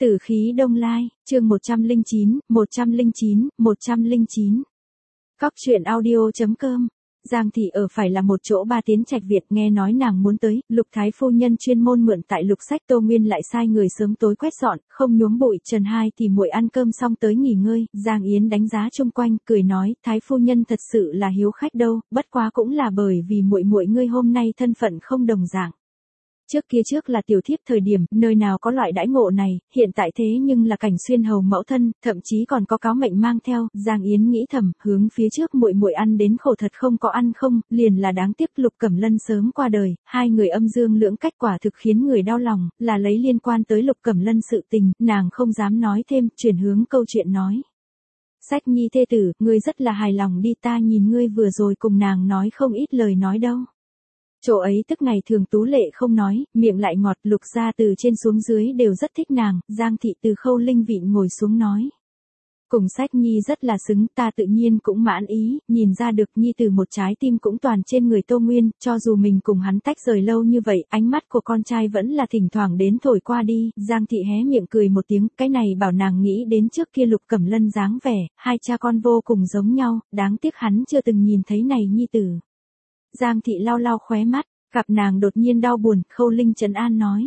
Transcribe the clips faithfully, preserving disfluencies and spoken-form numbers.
Tử khí đông lai, chương một trăm lẻ chín, một trăm lẻ chín, một trăm lẻ chín. Cóc truyện audio chấm com. Giang thị ở phải là một chỗ ba tiến trạch Việt, nghe nói nàng muốn tới, Lục thái phu nhân chuyên môn mượn tại Lục sách Tô Nguyên lại sai người sớm tối quét dọn, không nhuốm bụi. Trần hai thì muội ăn cơm xong tới nghỉ ngơi, Giang Yến đánh giá chung quanh, cười nói, thái phu nhân thật sự là hiếu khách đâu, bất quá cũng là bởi vì muội muội ngươi hôm nay thân phận không đồng dạng. Trước kia trước là tiểu thiếp thời điểm, nơi nào có loại đãi ngộ này, hiện tại thế nhưng là Cảnh Xuyên hầu mẫu thân, thậm chí còn có cáo mệnh mang theo. Giang Yến nghĩ thầm, hướng phía trước muội muội ăn đến khổ thật không có ăn không, liền là đáng tiếc Lục Cẩm Lân sớm qua đời, hai người âm dương lưỡng cách quả thực khiến người đau lòng, là lấy liên quan tới Lục Cẩm Lân sự tình, nàng không dám nói thêm, chuyển hướng câu chuyện nói. Sách nhi thê tử, ngươi rất là hài lòng đi, ta nhìn ngươi vừa rồi cùng nàng nói không ít lời nói đâu. Chỗ ấy tức ngày thường tú lệ không nói, miệng lại ngọt. Lục gia từ trên xuống dưới đều rất thích nàng. Giang thị từ Khâu Linh vịn ngồi xuống nói. Cùng Sách nhi rất là xứng, ta tự nhiên cũng mãn ý, nhìn ra được nhi từ một trái tim cũng toàn trên người Tô Nguyên, cho dù mình cùng hắn tách rời lâu như vậy, ánh mắt của con trai vẫn là thỉnh thoảng đến thổi qua đi. Giang thị hé miệng cười một tiếng, cái này bảo nàng nghĩ đến trước kia Lục Cẩm Lân dáng vẻ, hai cha con vô cùng giống nhau, đáng tiếc hắn chưa từng nhìn thấy này nhi tử. Giang thị lau lau khóe mắt, gặp nàng đột nhiên đau buồn, Khâu Linh trấn an nói.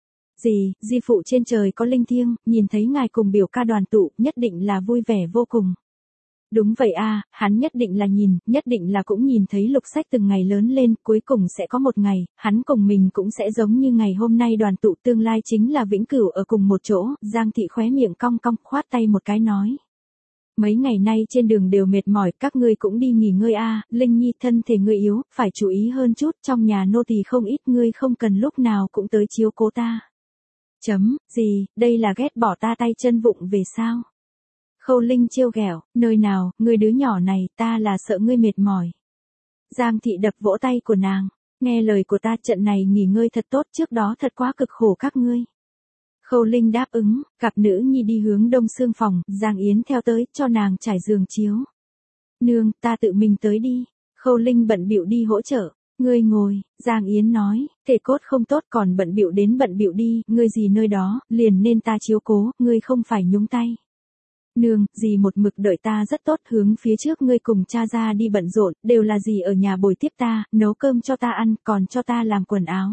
Gì, di phụ trên trời có linh thiêng, nhìn thấy ngài cùng biểu ca đoàn tụ, nhất định là vui vẻ vô cùng. Đúng vậy a, hắn nhất định là nhìn, nhất định là cũng nhìn thấy Lục sách từng ngày lớn lên, cuối cùng sẽ có một ngày, hắn cùng mình cũng sẽ giống như ngày hôm nay đoàn tụ, tương lai chính là vĩnh cửu ở cùng một chỗ. Giang thị khóe miệng cong cong, khoát tay một cái nói. Mấy ngày nay trên đường đều mệt mỏi, các ngươi cũng đi nghỉ ngơi a, à. Linh nhi thân thể ngươi yếu, phải chú ý hơn chút, trong nhà nô tỳ không ít, ngươi không cần lúc nào cũng tới chiếu cố ta. Chấm, gì, đây là ghét bỏ ta tay chân vụng về sao? Khâu Linh trêu ghẹo, nơi nào, ngươi đứa nhỏ này, ta là sợ ngươi mệt mỏi. Giang thị đập vỗ tay của nàng, nghe lời của ta, trận này nghỉ ngơi thật tốt, trước đó thật quá cực khổ các ngươi. Khâu Linh đáp ứng, cặp nữ nhi đi hướng đông xương phòng, Giang Yến theo tới, cho nàng trải giường chiếu. Nương, ta tự mình tới đi. Khâu Linh bận bịu đi hỗ trợ. Ngươi ngồi, Giang Yến nói, thể cốt không tốt còn bận bịu đến bận bịu đi, ngươi gì nơi đó, liền nên ta chiếu cố, ngươi không phải nhúng tay. Nương, dì một mực đợi ta rất tốt, hướng phía trước ngươi cùng cha ra đi bận rộn, đều là dì ở nhà bồi tiếp ta, nấu cơm cho ta ăn, còn cho ta làm quần áo.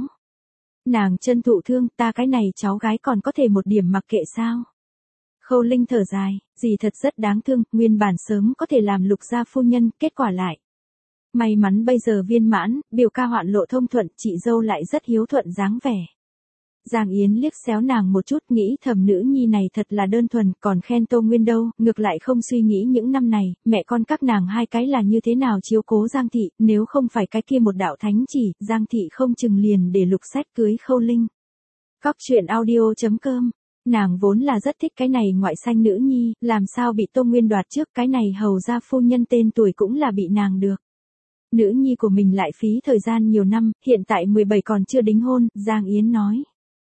Nàng chân thụ thương, ta cái này cháu gái còn có thể một điểm mặc kệ sao? Khâu Linh thở dài, dì thật rất đáng thương, nguyên bản sớm có thể làm Lục gia phu nhân, kết quả lại. May mắn bây giờ viên mãn, biểu ca hoạn lộ thông thuận, chị dâu lại rất hiếu thuận dáng vẻ. Giang Yến liếc xéo nàng một chút, nghĩ thầm nữ nhi này thật là đơn thuần, còn khen Tô Nguyên đâu, ngược lại không suy nghĩ những năm này, mẹ con các nàng hai cái là như thế nào chiếu cố Giang thị, nếu không phải cái kia một đạo thánh chỉ, Giang thị không chừng liền để Lục sách cưới Khâu Linh. Cóc truyện audio chấm com, nàng vốn là rất thích cái này ngoại xanh nữ nhi, làm sao bị Tô Nguyên đoạt trước, cái này hầu gia phu nhân tên tuổi cũng là bị nàng được. Nữ nhi của mình lại phí thời gian nhiều năm, hiện tại mười bảy còn chưa đính hôn, Giang Yến nói.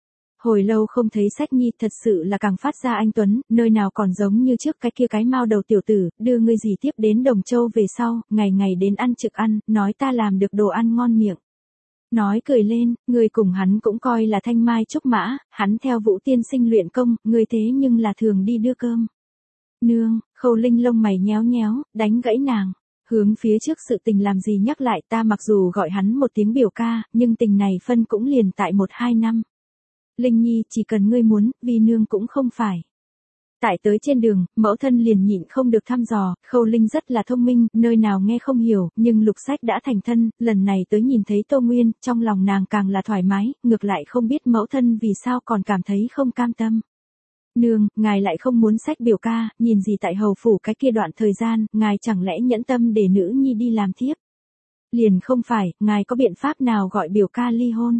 Hồi lâu không thấy Sách nhi, thật sự là càng phát ra anh tuấn, nơi nào còn giống như trước cái kia cái mao đầu tiểu tử, đưa ngươi gì tiếp đến Đồng Châu về sau, ngày ngày đến ăn trực ăn, nói ta làm được đồ ăn ngon miệng. Nói cười lên, ngươi cùng hắn cũng coi là thanh mai trúc mã, hắn theo Vũ tiên sinh luyện công, ngươi thế nhưng là thường đi đưa cơm. Nương, Khâu Linh lông mày nhéo nhéo, đánh gãy nàng. Hướng phía trước sự tình làm gì nhắc lại, ta mặc dù gọi hắn một tiếng biểu ca, nhưng tình này phân cũng liền tại một hai năm. Linh nhi, chỉ cần ngươi muốn, vì nương cũng không phải. Tại tới trên đường, mẫu thân liền nhịn không được thăm dò, Khâu Linh rất là thông minh, nơi nào nghe không hiểu, nhưng Lục sách đã thành thân, lần này tới nhìn thấy Tô Nguyên, trong lòng nàng càng là thoải mái, ngược lại không biết mẫu thân vì sao còn cảm thấy không cam tâm. Nương, ngài lại không muốn sách biểu ca, nhìn gì tại hầu phủ cái kia đoạn thời gian, ngài chẳng lẽ nhẫn tâm để nữ nhi đi làm thiếp? Liền không phải, ngài có biện pháp nào gọi biểu ca ly hôn?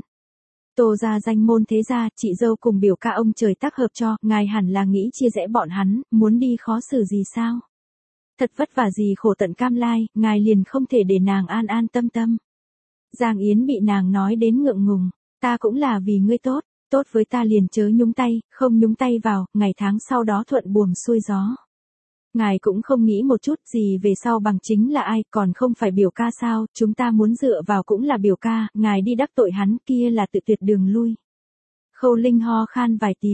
Tô ra danh môn thế gia, chị dâu cùng biểu ca ông trời tác hợp cho, ngài hẳn là nghĩ chia rẽ bọn hắn, muốn đi khó xử gì sao? Thật vất vả gì khổ tận cam lai, ngài liền không thể để nàng an an tâm tâm. Giang Yến bị nàng nói đến ngượng ngùng, ta cũng là vì ngươi tốt, tốt với ta liền chớ nhúng tay, không nhúng tay vào, ngày tháng sau đó thuận buồm xuôi gió. Ngài cũng không nghĩ một chút gì về sau bằng chính là ai, còn không phải biểu ca sao, chúng ta muốn dựa vào cũng là biểu ca, ngài đi đắc tội hắn kia là tự tuyệt đường lui. Khâu Linh ho khan vài tiếng,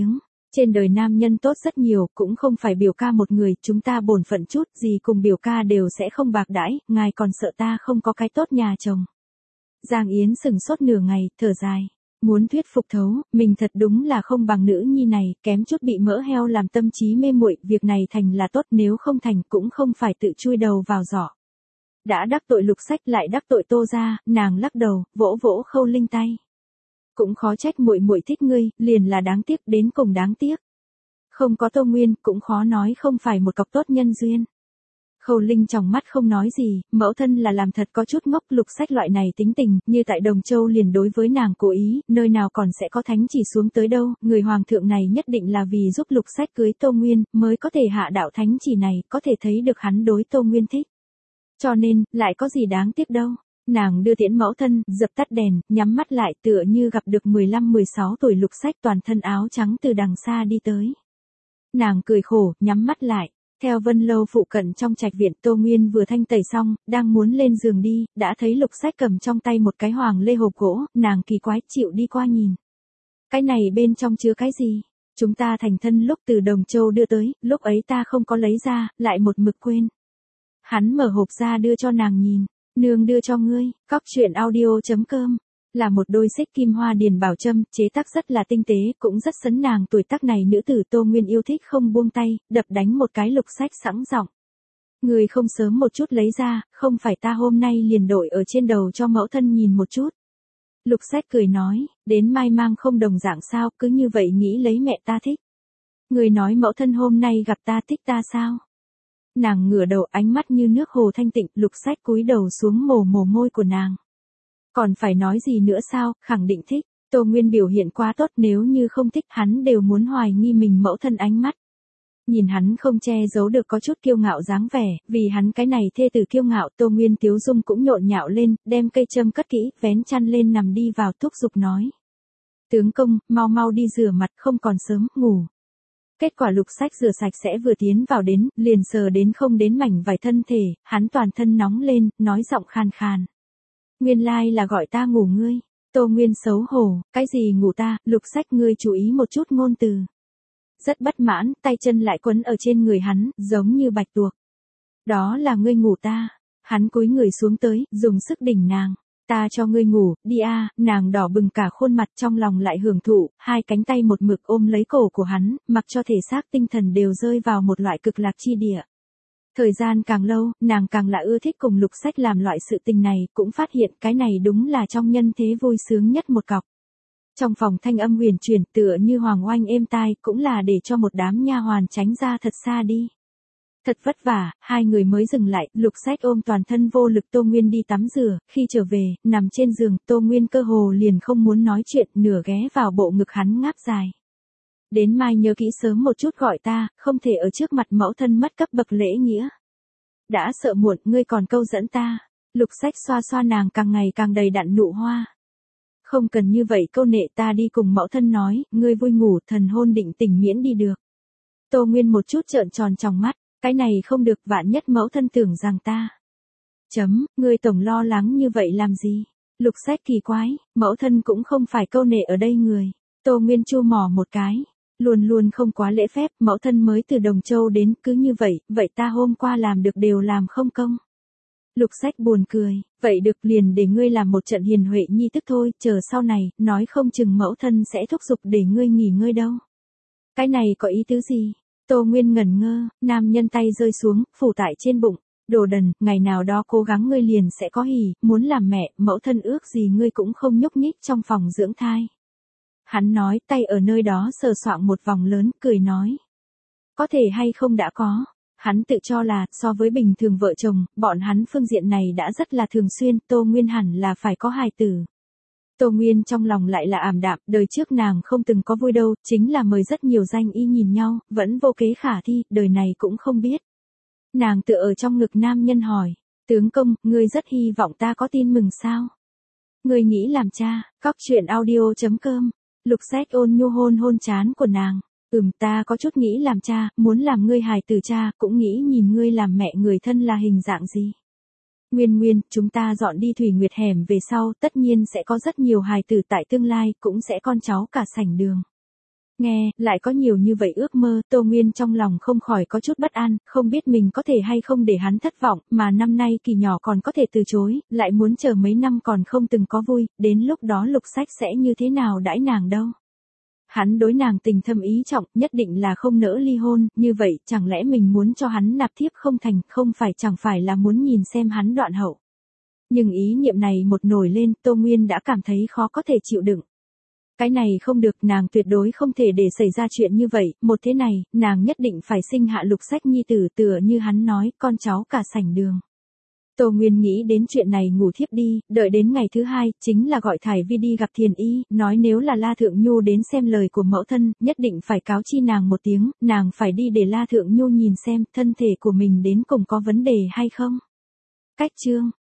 Trên đời nam nhân tốt rất nhiều, cũng không phải biểu ca một người, chúng ta bổn phận chút gì cùng biểu ca đều sẽ không bạc đãi, ngài còn sợ ta không có cái tốt nhà chồng. Giang Yến sừng sốt nửa ngày, thở dài. Muốn thuyết phục thấu, mình thật đúng là không bằng nữ nhi này, kém chút bị mỡ heo làm tâm trí mê muội, việc này thành là tốt, nếu không thành cũng không phải tự chui đầu vào giỏ. Đã đắc tội Lục Sách lại đắc tội Tô gia, nàng lắc đầu, vỗ vỗ Khâu Linh tay. Cũng khó trách muội muội thích ngươi, liền là đáng tiếc, đến cùng đáng tiếc. Không có Tô Nguyên, cũng khó nói không phải một cọc tốt nhân duyên. Khâu Linh trong mắt không nói gì, mẫu thân là làm thật có chút ngốc, Lục Sách loại này tính tình, như tại Đồng Châu liền đối với nàng cố ý, nơi nào còn sẽ có thánh chỉ xuống tới đâu, người hoàng thượng này nhất định là vì giúp Lục Sách cưới Tô Nguyên, mới có thể hạ đạo thánh chỉ này, có thể thấy được hắn đối Tô Nguyên thích. Cho nên, lại có gì đáng tiếc đâu. Nàng đưa tiễn mẫu thân, dập tắt đèn, nhắm mắt lại tựa như gặp được mười lăm mười sáu tuổi Lục Sách toàn thân áo trắng từ đằng xa đi tới. Nàng cười khổ, nhắm mắt lại. Theo Vân Lâu phụ cận trong trạch viện, Tô Nguyên vừa thanh tẩy xong, đang muốn lên giường đi, đã thấy Lục Sách cầm trong tay một cái hoàng lê hộp gỗ, nàng kỳ quái chịu đi qua nhìn. Cái này bên trong chứa cái gì? Chúng ta thành thân lúc từ Đồng Châu đưa tới, lúc ấy ta không có lấy ra, lại một mực quên. Hắn mở hộp ra đưa cho nàng nhìn, nương đưa cho ngươi, cóc truyện audio chấm com. Là một đôi xích kim hoa điền bảo châm, chế tác rất là tinh tế, cũng rất sấn nàng tuổi tác này nữ tử Tô Nguyên yêu thích không buông tay, đập đánh một cái Lục Sách sẵn giọng. Người không sớm một chút lấy ra, không phải ta hôm nay liền đội ở trên đầu cho mẫu thân nhìn một chút. Lục Sách cười nói, đến mai mang không đồng dạng sao, cứ như vậy nghĩ lấy mẹ ta thích. Người nói mẫu thân hôm nay gặp ta thích ta sao? Nàng ngửa đầu, ánh mắt như nước hồ thanh tịnh, Lục Sách cúi đầu xuống mổ mổ môi của nàng. Còn phải nói gì nữa sao, khẳng định thích. Tô Nguyên biểu hiện quá tốt, nếu như không thích hắn đều muốn hoài nghi mình mẫu thân ánh mắt. Nhìn hắn không che giấu được có chút kiêu ngạo dáng vẻ, vì hắn cái này thê tử kiêu ngạo, Tô Nguyên tiếu dung cũng nhộn nhạo lên, đem cây châm cất kỹ, vén chăn lên nằm đi vào thúc giục nói. Tướng công, mau mau đi rửa mặt, không còn sớm, ngủ. Kết quả Lục Sách rửa sạch sẽ vừa tiến vào đến, liền sờ đến không đến mảnh vải thân thể, hắn toàn thân nóng lên, nói giọng khàn khàn. Nguyên lai là gọi ta ngủ ngươi. Tô Nguyên xấu hổ, cái gì ngủ ta, Lục Sách ngươi chú ý một chút ngôn từ. Rất bất mãn, tay chân lại quấn ở trên người hắn, giống như bạch tuộc. Đó là ngươi ngủ ta. Hắn cúi người xuống tới, dùng sức đỉnh nàng. Ta cho ngươi ngủ, đi a. Nàng đỏ bừng cả khuôn mặt, trong lòng lại hưởng thụ, hai cánh tay một mực ôm lấy cổ của hắn, mặc cho thể xác tinh thần đều rơi vào một loại cực lạc chi địa. Thời gian càng lâu, nàng càng là ưa thích cùng Lục Sách làm loại sự tình này, cũng phát hiện cái này đúng là trong nhân thế vui sướng nhất một cọc. Trong phòng thanh âm huyền chuyển, tựa như hoàng oanh êm tai, cũng là để cho một đám nha hoàn tránh ra thật xa đi. Thật vất vả, hai người mới dừng lại, Lục Sách ôm toàn thân vô lực Tô Nguyên đi tắm rửa, khi trở về, nằm trên giường, Tô Nguyên cơ hồ liền không muốn nói chuyện, nửa ghé vào bộ ngực hắn ngáp dài. Đến mai nhớ kỹ sớm một chút gọi ta, không thể ở trước mặt mẫu thân mất cấp bậc lễ nghĩa. Đã sợ muộn, ngươi còn câu dẫn ta. Lục Sách xoa xoa nàng càng ngày càng đầy đặn nụ hoa. Không cần như vậy câu nệ, ta đi cùng mẫu thân nói, ngươi vui ngủ, thần hôn định tình miễn đi được. Tô Nguyên một chút trợn tròn trong mắt, cái này không được, vạn nhất mẫu thân tưởng rằng ta. Chấm, ngươi tổng lo lắng như vậy làm gì? Lục Sách kỳ quái, mẫu thân cũng không phải câu nệ ở đây người. Tô Nguyên chu mỏ một cái. Luôn luôn không quá lễ phép, mẫu thân mới từ Đồng Châu đến, cứ như vậy, vậy ta hôm qua làm được đều làm không công. Lục Sách buồn cười, vậy được liền để ngươi làm một trận hiền huệ nhi tức thôi, chờ sau này, nói không chừng mẫu thân sẽ thúc giục để ngươi nghỉ ngơi đâu. Cái này có ý tứ gì? Tô Nguyên ngẩn ngơ, nam nhân tay rơi xuống, phủ tại trên bụng, đồ đần, ngày nào đó cố gắng ngươi liền sẽ có hỉ, muốn làm mẹ, mẫu thân ước gì ngươi cũng không nhúc nhích trong phòng dưỡng thai. Hắn nói, tay ở nơi đó sờ soạng một vòng lớn, cười nói. Có thể hay không đã có. Hắn tự cho là, so với bình thường vợ chồng, bọn hắn phương diện này đã rất là thường xuyên, Tô Nguyên hẳn là phải có hài tử. Tô Nguyên trong lòng lại là ảm đạm, đời trước nàng không từng có vui đâu, chính là mời rất nhiều danh y nhìn nhau, vẫn vô kế khả thi, đời này cũng không biết. Nàng tựa ở trong ngực nam nhân hỏi, tướng công, ngươi rất hy vọng ta có tin mừng sao? Ngươi nghĩ làm cha, cóc truyện audio chấm com. Lục Sách ôn nhu hôn hôn trán của nàng. Ừm, ta có chút nghĩ làm cha, muốn làm ngươi hài tử cha, cũng nghĩ nhìn ngươi làm mẹ người thân là hình dạng gì. Nguyên Nguyên, chúng ta dọn đi Thủy Nguyệt hẻm về sau, tất nhiên sẽ có rất nhiều hài tử tại tương lai, cũng sẽ con cháu cả sảnh đường. Nghe, lại có nhiều như vậy ước mơ, Tô Nguyên trong lòng không khỏi có chút bất an, không biết mình có thể hay không để hắn thất vọng, mà năm nay Kỳ nhỏ còn có thể từ chối, lại muốn chờ mấy năm còn không từng có vui, đến lúc đó Lục Sách sẽ như thế nào đãi nàng đâu. Hắn đối nàng tình thâm ý trọng, nhất định là không nỡ ly hôn, như vậy chẳng lẽ mình muốn cho hắn nạp thiếp không thành, không phải chẳng phải là muốn nhìn xem hắn đoạn hậu. Nhưng ý niệm này một nổi lên, Tô Nguyên đã cảm thấy khó có thể chịu đựng. Cái này không được, nàng tuyệt đối không thể để xảy ra chuyện như vậy, một thế này, nàng nhất định phải sinh hạ Lục Sách nhi tử tựa như hắn nói, con cháu cả sảnh đường. Tô Nguyên nghĩ đến chuyện này ngủ thiếp đi, đợi đến ngày thứ hai, chính là gọi Thải Vi đi gặp Thiền Y, nói nếu là La Thượng Nhu đến xem lời của mẫu thân, nhất định phải cáo chi nàng một tiếng, nàng phải đi để La Thượng Nhu nhìn xem thân thể của mình đến cùng có vấn đề hay không. Cách chương